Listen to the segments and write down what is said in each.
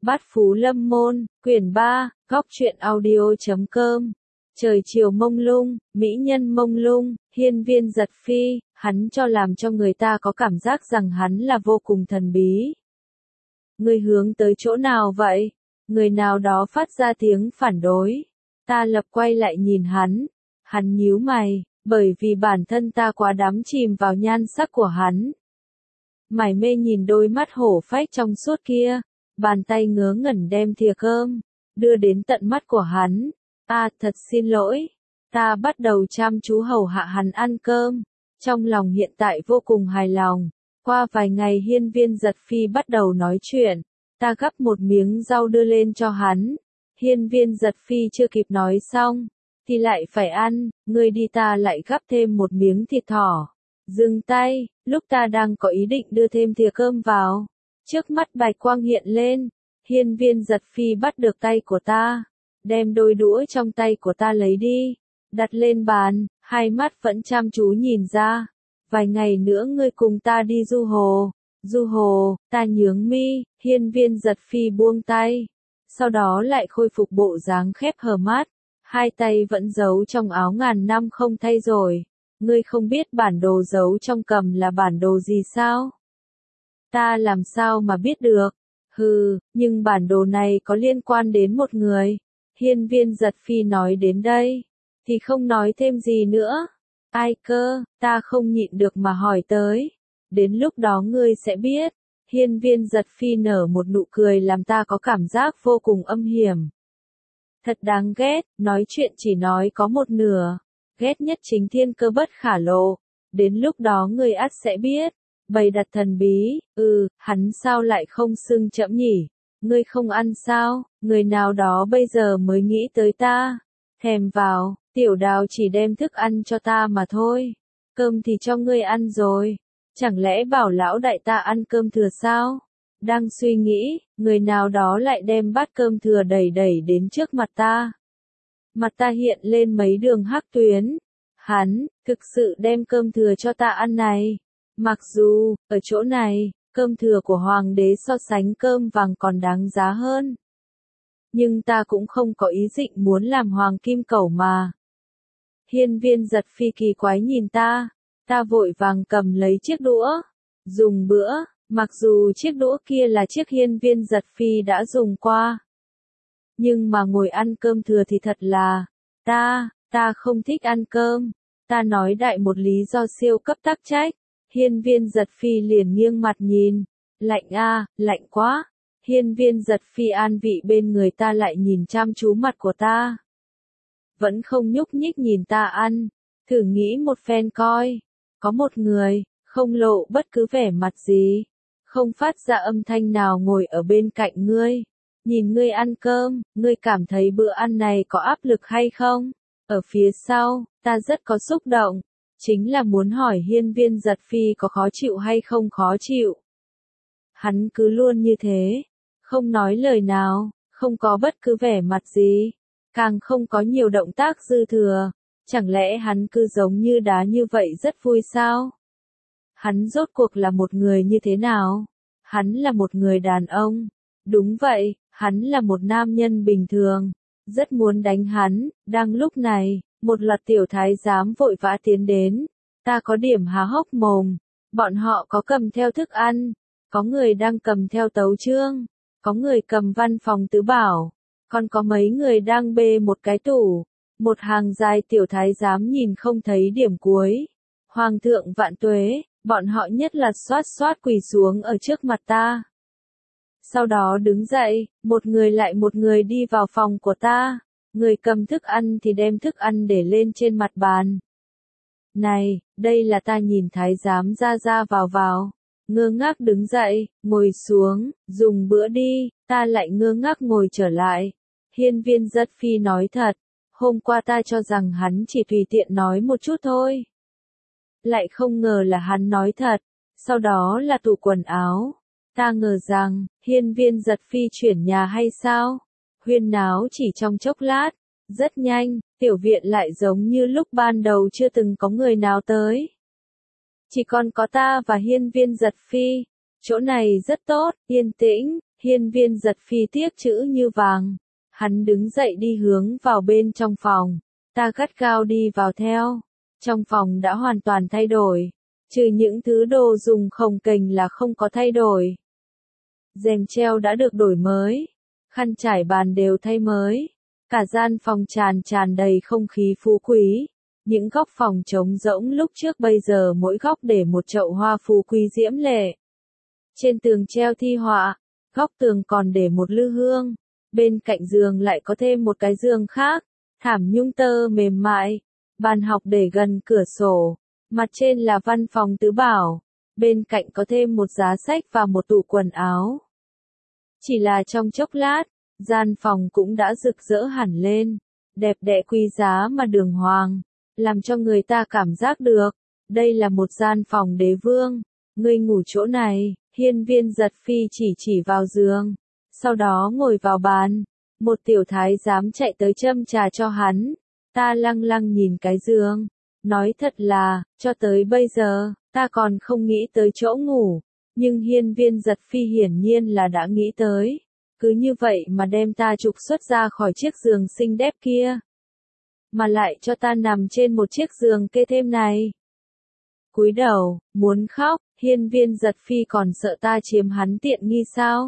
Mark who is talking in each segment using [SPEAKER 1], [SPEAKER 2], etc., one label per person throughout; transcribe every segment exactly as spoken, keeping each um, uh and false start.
[SPEAKER 1] Bát Phú Lâm Môn, quyển ba, góc truyện audio.com. Trời chiều mông lung, mỹ nhân mông lung, hiên viên giật phi, hắn cho làm cho người ta có cảm giác rằng hắn là vô cùng thần bí. Ngươi hướng tới chỗ nào vậy? Người nào đó phát ra tiếng phản đối. Ta lập quay lại nhìn hắn. Hắn nhíu mày, bởi vì bản thân ta quá đắm chìm vào nhan sắc của hắn. Mải mê nhìn đôi mắt hổ phách trong suốt kia, bàn tay ngớ ngẩn đem thìa cơm, đưa đến tận mắt của hắn. Ta thật xin lỗi, ta bắt đầu chăm chú hầu hạ hắn ăn cơm, trong lòng hiện tại vô cùng hài lòng. Qua vài ngày hiên viên giật phi bắt đầu nói chuyện, ta gắp một miếng rau đưa lên cho hắn. Hiên viên giật phi chưa kịp nói xong, thì lại phải ăn, ngươi đi ta lại gắp thêm một miếng thịt thỏ. Dừng tay, lúc ta đang có ý định đưa thêm thìa cơm vào, trước mắt bạch quang hiện lên, hiên viên giật phi bắt được tay của ta, đem đôi đũa trong tay của ta lấy đi, đặt lên bàn, hai mắt vẫn chăm chú nhìn ra. Vài ngày nữa ngươi cùng ta đi du hồ. Du hồ, ta nhướng mi, hiên viên giật phi buông tay, sau đó lại khôi phục bộ dáng khép hờ mắt, hai tay vẫn giấu trong áo ngàn năm không thay rồi. Ngươi không biết bản đồ giấu trong cầm là bản đồ gì sao? Ta làm sao mà biết được? Hừ, nhưng bản đồ này có liên quan đến một người. Hiên viên giật phi nói đến đây, thì không nói thêm gì nữa. Ai cơ, ta không nhịn được mà hỏi tới. Đến lúc đó ngươi sẽ biết. Hiên viên giật phi nở một nụ cười làm ta có cảm giác vô cùng âm hiểm. Thật đáng ghét, nói chuyện chỉ nói có một nửa. Ghét nhất chính thiên cơ bất khả lộ. Đến lúc đó ngươi ắt sẽ biết. Bày đặt thần bí, ừ, hắn sao lại không xưng chậm nhỉ? Ngươi không ăn sao? Người nào đó bây giờ mới nghĩ tới ta. Thèm vào, tiểu đào chỉ đem thức ăn cho ta mà thôi. Cơm thì cho ngươi ăn rồi. Chẳng lẽ bảo lão đại ta ăn cơm thừa sao? Đang suy nghĩ, người nào đó lại đem bát cơm thừa đẩy đẩy đến trước mặt ta. Mặt ta hiện lên mấy đường hắc tuyến. Hắn, thực sự đem cơm thừa cho ta ăn này. Mặc dù, ở chỗ này, cơm thừa của hoàng đế so sánh cơm vàng còn đáng giá hơn. Nhưng ta cũng không có ý định muốn làm hoàng kim cẩu mà. Hiên viên giật phi kỳ quái nhìn ta, ta vội vàng cầm lấy chiếc đũa, dùng bữa, mặc dù chiếc đũa kia là chiếc hiên viên giật phi đã dùng qua. Nhưng mà ngồi ăn cơm thừa thì thật là, ta, ta không thích ăn cơm, ta nói đại một lý do siêu cấp tắc trách. Hiên viên giật phi liền nghiêng mặt nhìn, lạnh a, lạnh quá. Hiên viên giật phi an vị bên người ta lại nhìn chăm chú mặt của ta. Vẫn không nhúc nhích nhìn ta ăn, thử nghĩ một phen coi. Có một người, không lộ bất cứ vẻ mặt gì, không phát ra âm thanh nào ngồi ở bên cạnh ngươi. Nhìn ngươi ăn cơm, ngươi cảm thấy bữa ăn này có áp lực hay không? Ở phía sau, ta rất có xúc động. Chính là muốn hỏi hiên viên giật phi có khó chịu hay không khó chịu. Hắn cứ luôn như thế, không nói lời nào, không có bất cứ vẻ mặt gì, càng không có nhiều động tác dư thừa. Chẳng lẽ hắn cứ giống như đá như vậy rất vui sao? Hắn rốt cuộc là một người như thế nào? Hắn là một người đàn ông. Đúng vậy, hắn là một nam nhân bình thường. Rất muốn đánh hắn, đang lúc này. Một loạt tiểu thái giám vội vã tiến đến, ta có điểm há hốc mồm, bọn họ có cầm theo thức ăn, có người đang cầm theo tấu chương, có người cầm văn phòng tứ bảo, còn có mấy người đang bê một cái tủ, một hàng dài tiểu thái giám nhìn không thấy điểm cuối. Hoàng thượng vạn tuế, bọn họ nhất là xoát xoát quỳ xuống ở trước mặt ta. Sau đó đứng dậy, một người lại một người đi vào phòng của ta. Người cầm thức ăn thì đem thức ăn để lên trên mặt bàn. Này, đây là ta nhìn thái giám ra ra vào vào. Ngơ ngác đứng dậy, ngồi xuống, dùng bữa đi, ta lại ngơ ngác ngồi trở lại. Hiên viên giật phi nói thật, hôm qua ta cho rằng hắn chỉ tùy tiện nói một chút thôi. Lại không ngờ là hắn nói thật, sau đó là tủ quần áo. Ta ngờ rằng, hiên viên giật phi chuyển nhà hay sao? Huyên náo chỉ trong chốc lát, rất nhanh, tiểu viện lại giống như lúc ban đầu chưa từng có người nào tới. Chỉ còn có ta và hiên viên giật phi, chỗ này rất tốt, yên tĩnh, Hiên Viên Giật Phi tiếc chữ như vàng. Hắn đứng dậy đi hướng vào bên trong phòng. Ta gắt gao đi vào theo. Trong phòng đã hoàn toàn thay đổi. Trừ những thứ đồ dùng khồng kềnh là không có thay đổi. Rèm treo đã được đổi mới. Khăn trải bàn đều thay mới. Cả gian phòng tràn tràn đầy không khí phú quý. Những góc phòng trống rỗng lúc trước bây giờ mỗi góc để một chậu hoa phú quý diễm lệ. Trên tường treo thi họa, góc tường còn để một lư hương. Bên cạnh giường lại có thêm một cái giường khác, thảm nhung tơ mềm mại. Bàn học để gần cửa sổ, mặt trên là văn phòng tứ bảo. Bên cạnh có thêm một giá sách và một tủ quần áo. Chỉ là trong chốc lát, gian phòng cũng đã rực rỡ hẳn lên, đẹp đẽ quý giá mà đường hoàng, làm cho người ta cảm giác được, đây là một gian phòng đế vương. Ngươi ngủ chỗ này. Hiên Viên Giật Phi chỉ chỉ vào giường, sau đó ngồi vào bàn. Một tiểu thái giám chạy tới châm trà cho hắn. Ta lăng lăng nhìn cái giường, nói thật là, cho tới bây giờ, ta còn không nghĩ tới chỗ ngủ, nhưng Hiên Viên Giật Phi hiển nhiên là đã nghĩ tới. Cứ như vậy mà đem ta trục xuất ra khỏi chiếc giường xinh đẹp kia, mà lại cho ta nằm trên một chiếc giường kê thêm này. Cúi đầu, muốn khóc. Hiên Viên Giật Phi còn sợ ta chiếm hắn tiện nghi sao?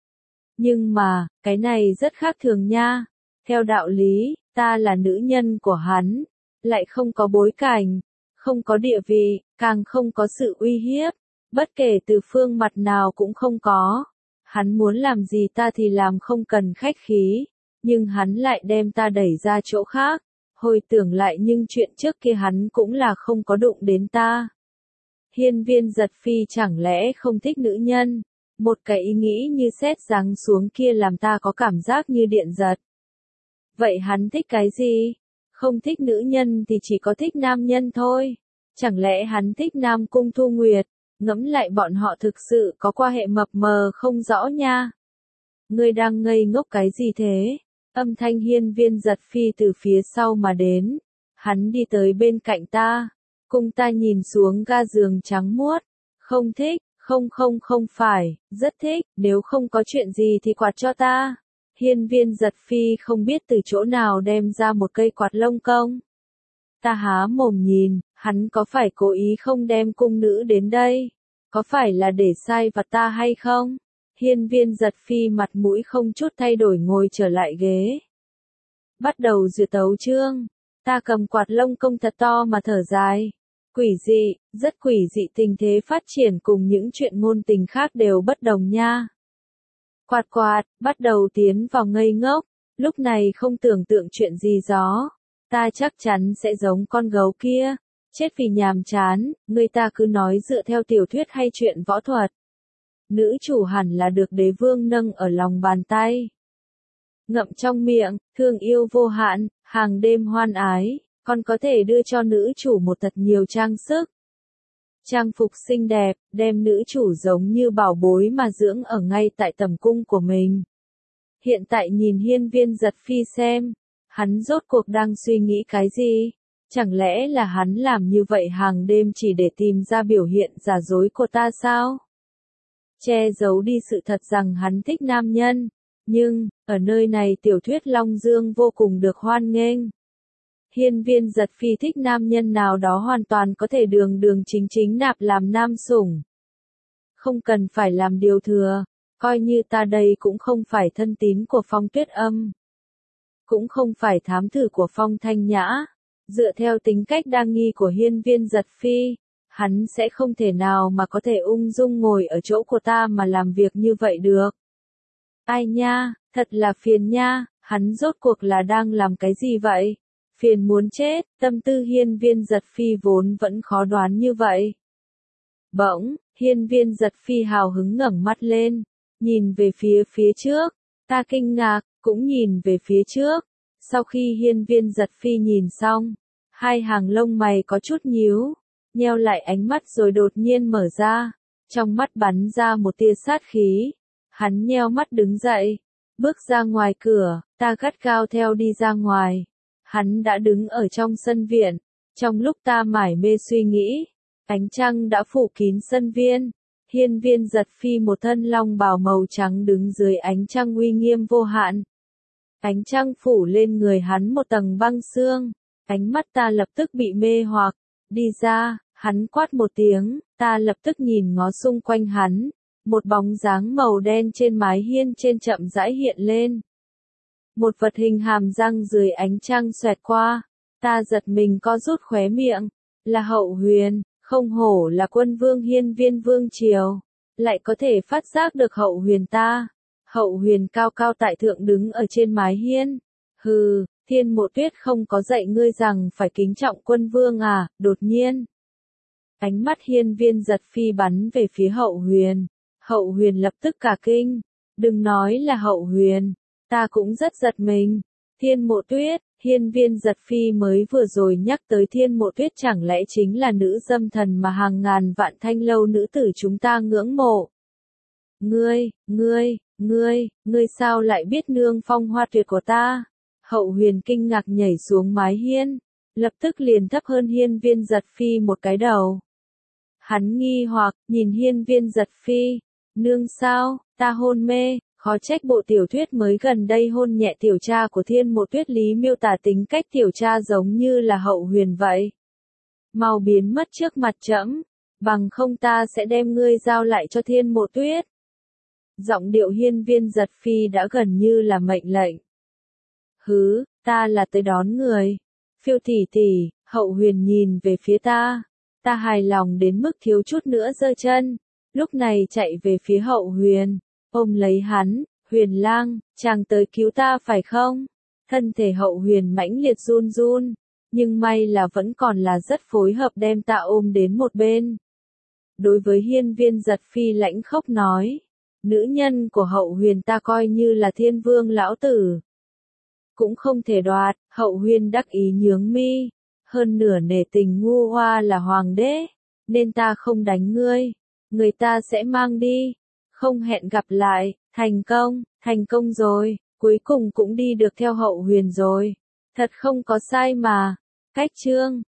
[SPEAKER 1] Nhưng mà, cái này rất khác thường nha. Theo đạo lý, ta là nữ nhân của hắn, lại không có bối cảnh, không có địa vị, càng không có sự uy hiếp, bất kể từ phương mặt nào cũng không có. Hắn muốn làm gì ta thì làm không cần khách khí, nhưng hắn lại đem ta đẩy ra chỗ khác. Hồi tưởng lại nhưng chuyện trước kia hắn cũng là không có đụng đến ta. Hiên Viên Giật Phi chẳng lẽ không thích nữ nhân? Một cái ý nghĩ như sét giáng xuống kia làm ta có cảm giác như điện giật. Vậy hắn thích cái gì? Không thích nữ nhân thì chỉ có thích nam nhân thôi. Chẳng lẽ hắn thích Nam Cung Thu Nguyệt? Ngẫm lại bọn họ thực sự có quan hệ mập mờ không rõ nha. Ngươi đang ngây ngốc cái gì thế? Âm thanh Hiên Viên Giật Phi từ phía sau mà đến. Hắn đi tới bên cạnh ta. Cùng ta nhìn xuống ga giường trắng muốt. Không thích, không không không phải, rất thích, nếu không có chuyện gì thì quạt cho ta. Hiên Viên Giật Phi không biết từ chỗ nào đem ra một cây quạt lông công. Ta há mồm nhìn, hắn có phải cố ý không đem cung nữ đến đây? Có phải là để sai vặt ta hay không? Hiên Viên Giật Phi mặt mũi không chút thay đổi ngồi trở lại ghế. Bắt đầu duyệt tấu chương. Ta cầm quạt lông công thật to mà thở dài. Quỷ dị, rất quỷ dị, tình thế phát triển cùng những chuyện ngôn tình khác đều bất đồng nha. Quạt quạt, bắt đầu tiến vào ngây ngốc, lúc này không tưởng tượng chuyện gì gió. Ta chắc chắn sẽ giống con gấu kia, chết vì nhàm chán, người ta cứ nói dựa theo tiểu thuyết hay chuyện võ thuật. Nữ chủ hẳn là được đế vương nâng ở lòng bàn tay. Ngậm trong miệng, thương yêu vô hạn, hàng đêm hoan ái, còn có thể đưa cho nữ chủ một thật nhiều trang sức. Trang phục xinh đẹp, đem nữ chủ giống như bảo bối mà dưỡng ở ngay tại tầm cung của mình. Hiện tại nhìn Hiên Viên Giật Phi xem, hắn rốt cuộc đang suy nghĩ cái gì? Chẳng lẽ là hắn làm như vậy hàng đêm chỉ để tìm ra biểu hiện giả dối của ta sao? Che giấu đi sự thật rằng hắn thích nam nhân, nhưng, ở nơi này tiểu thuyết Long Dương vô cùng được hoan nghênh. Hiên Viên Giật Phi thích nam nhân nào đó hoàn toàn có thể đường đường chính chính nạp làm nam sủng. Không cần phải làm điều thừa, coi như ta đây cũng không phải thân tín của Phong Tuyết Âm. Cũng không phải thám tử của Phong Thanh Nhã. Dựa theo tính cách đa nghi của Hiên Viên Giật Phi, hắn sẽ không thể nào mà có thể ung dung ngồi ở chỗ của ta mà làm việc như vậy được. Ai nha, thật là phiền nha, hắn rốt cuộc là đang làm cái gì vậy? Phiền muốn chết, tâm tư Hiên Viên Giật Phi vốn vẫn khó đoán như vậy. Bỗng, Hiên Viên Giật Phi hào hứng ngẩng mắt lên, nhìn về phía phía trước, ta kinh ngạc, cũng nhìn về phía trước. Sau khi Hiên Viên Giật Phi nhìn xong, hai hàng lông mày có chút nhíu, nheo lại ánh mắt rồi đột nhiên mở ra, trong mắt bắn ra một tia sát khí. Hắn nheo mắt đứng dậy, bước ra ngoài cửa, ta gắt gao theo đi ra ngoài. Hắn đã đứng ở trong sân viện, trong lúc ta mải mê suy nghĩ, ánh trăng đã phủ kín sân viên, Hiên Viên Giật Phi một thân long bào màu trắng đứng dưới ánh trăng uy nghiêm vô hạn. Ánh trăng phủ lên người hắn một tầng băng sương, ánh mắt ta lập tức bị mê hoặc, đi ra, hắn quát một tiếng, ta lập tức nhìn ngó xung quanh hắn, một bóng dáng màu đen trên mái hiên trên chậm rãi hiện lên. Một vật hình hàm răng dưới ánh trăng xoẹt qua, ta giật mình co rút khóe miệng, là Hậu Huyền, không hổ là quân vương Hiên Viên vương triều, lại có thể phát giác được Hậu Huyền ta. Hậu Huyền cao cao tại thượng đứng ở trên mái hiên. Hừ, Thiên Mộ Tuyết không có dạy ngươi rằng phải kính trọng quân vương à, đột nhiên. Ánh mắt Hiên Viên Giật Phi bắn về phía Hậu Huyền. Hậu Huyền lập tức cả kinh. Đừng nói là Hậu Huyền, ta cũng rất giật mình. Thiên Mộ Tuyết, Hiên Viên Giật Phi mới vừa rồi nhắc tới Thiên Mộ Tuyết chẳng lẽ chính là nữ dâm thần mà hàng ngàn vạn thanh lâu nữ tử chúng ta ngưỡng mộ. Ngươi, ngươi, ngươi, ngươi sao lại biết nương phong hoa tuyệt của ta? Hậu Huyền kinh ngạc nhảy xuống mái hiên, lập tức liền thấp hơn Hiên Viên Giật Phi một cái đầu. Hắn nghi hoặc, nhìn Hiên Viên Giật Phi, nương sao, ta hôn mê, khó trách bộ tiểu thuyết mới gần đây hôn nhẹ tiểu cha của Thiên Mộ Tuyết lý miêu tả tính cách tiểu cha giống như là Hậu Huyền vậy. Mau biến mất trước mặt trẫm, bằng không ta sẽ đem ngươi giao lại cho Thiên Mộ Tuyết. Giọng điệu Hiên Viên Giật Phi đã gần như là mệnh lệnh. Hứ, ta là tới đón người. Phiêu tỷ tỷ, Hậu Huyền nhìn về phía ta. Ta hài lòng đến mức thiếu chút nữa giơ chân. Lúc này chạy về phía Hậu Huyền, ôm lấy hắn, Huyền lang, chàng tới cứu ta phải không? Thân thể Hậu Huyền mãnh liệt run run, nhưng may là vẫn còn là rất phối hợp đem ta ôm đến một bên. Đối với Hiên Viên Giật Phi lãnh khốc nói. Nữ nhân của Hậu Huyền ta coi như là thiên vương lão tử. Cũng không thể đoạt, Hậu Huyền đắc ý nhướng mi. Hơn nửa nể tình ngu hoa là hoàng đế, nên ta không đánh ngươi. Người ta sẽ mang đi. Không hẹn gặp lại, thành công, thành công rồi, cuối cùng cũng đi được theo Hậu Huyền rồi. Thật không có sai mà. Cách chương.